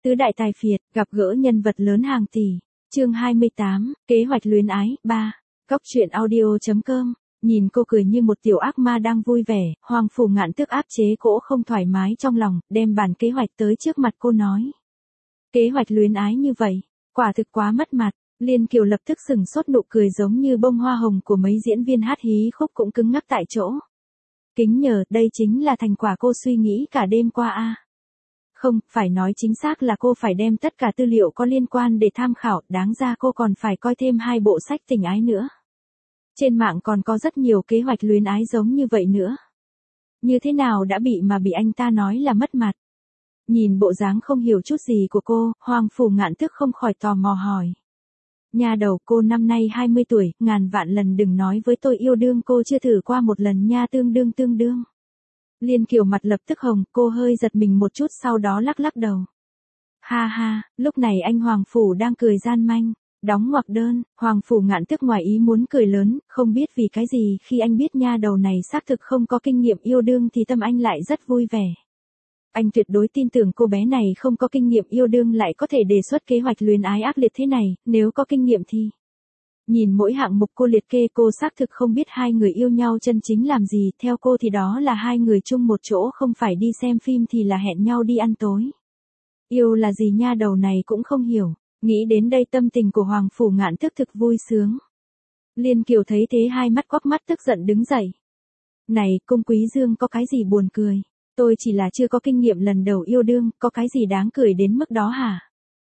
Tứ đại tài phiệt, gặp gỡ nhân vật lớn hàng tỷ. Chương 28, kế hoạch luyến ái, 3. Góc truyện audio.com. Nhìn cô cười như một tiểu ác ma đang vui vẻ, Hoàng Phủ Ngạn Tước áp chế cỗ không thoải mái trong lòng, đem bản kế hoạch tới trước mặt cô nói. Kế hoạch luyến ái như vậy, quả thực quá mất mặt. Liên Kiều lập tức sừng sốt, nụ cười giống như bông hoa hồng của mấy diễn viên hát hí khúc cũng cứng ngắc tại chỗ. Kính nhờ, đây chính là thành quả cô suy nghĩ cả đêm qua a. Không, phải nói chính xác là cô phải đem tất cả tư liệu có liên quan để tham khảo, đáng ra cô còn phải coi thêm 2 bộ sách tình ái nữa. Trên mạng còn có rất nhiều kế hoạch luyến ái giống như vậy nữa. Như thế nào đã bị anh ta nói là mất mặt. Nhìn bộ dáng không hiểu chút gì của cô, Hoàng Phủ Ngạn Tước không khỏi tò mò hỏi. Nha đầu, cô năm nay 20 tuổi, ngàn vạn lần đừng nói với tôi yêu đương cô chưa thử qua một lần nha, tương đương. Liên Kiều mặt lập tức hồng, cô hơi giật mình một chút sau đó lắc lắc đầu. Ha ha, lúc này anh Hoàng Phủ đang cười gian manh, đóng ngoặc đơn, Hoàng Phủ Ngạn Tước ngoài ý muốn cười lớn, không biết vì cái gì khi anh biết nha đầu này xác thực không có kinh nghiệm yêu đương thì tâm anh lại rất vui vẻ. Anh tuyệt đối tin tưởng cô bé này không có kinh nghiệm yêu đương lại có thể đề xuất kế hoạch luyến ái ác liệt thế này, nếu có kinh nghiệm thì... Nhìn mỗi hạng mục cô liệt kê cô xác thực không biết hai người yêu nhau chân chính làm gì, theo cô thì đó là hai người chung một chỗ không phải đi xem phim thì là hẹn nhau đi ăn tối. Yêu là gì nha đầu này cũng không hiểu, nghĩ đến đây tâm tình của Hoàng Phủ Ngạn Tước thực vui sướng. Liên Kiều thấy thế hai mắt quắc mắt tức giận đứng dậy. Này, cung Quý Dương có cái gì buồn cười, tôi chỉ là chưa có kinh nghiệm lần đầu yêu đương, có cái gì đáng cười đến mức đó hả?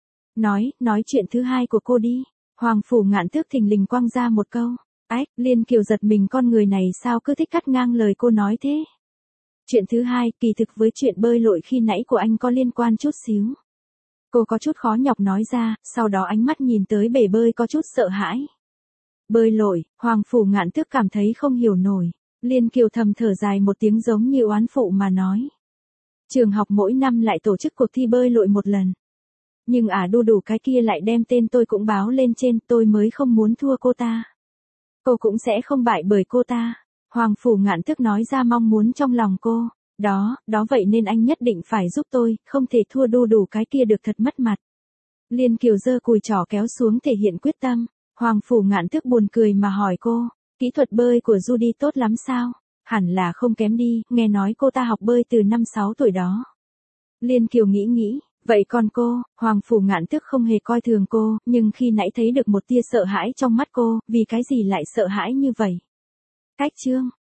Nói chuyện thứ hai của cô đi. Hoàng Phủ Ngạn Tước thình lình quăng ra một câu. Ách, Liên Kiều giật mình, con người này sao cứ thích cắt ngang lời cô nói thế. Chuyện thứ hai, kỳ thực với chuyện bơi lội khi nãy của anh có liên quan chút xíu. Cô có chút khó nhọc nói ra, sau đó ánh mắt nhìn tới bể bơi có chút sợ hãi. Bơi lội, Hoàng Phủ Ngạn Tước cảm thấy không hiểu nổi. Liên Kiều thầm thở dài một tiếng giống như oán phụ mà nói. Trường học mỗi năm lại tổ chức cuộc thi bơi lội một lần. Nhưng đu đủ cái kia lại đem tên tôi cũng báo lên trên, tôi mới không muốn thua cô ta. Cô cũng sẽ không bại bởi cô ta. Hoàng Phủ Ngạn Tước nói ra mong muốn trong lòng cô. Đó vậy nên anh nhất định phải giúp tôi, không thể thua đu đủ cái kia được, thật mất mặt. Liên Kiều giơ cùi trỏ kéo xuống thể hiện quyết tâm. Hoàng Phủ Ngạn Tước buồn cười mà hỏi cô, kỹ thuật bơi của Judy tốt lắm sao? Hẳn là không kém đi, nghe nói cô ta học bơi từ 5-6 tuổi đó. Liên Kiều nghĩ. Vậy còn cô, Hoàng Phủ Ngạn Tước không hề coi thường cô, nhưng khi nãy thấy được một tia sợ hãi trong mắt cô, vì cái gì lại sợ hãi như vậy? Cách chương,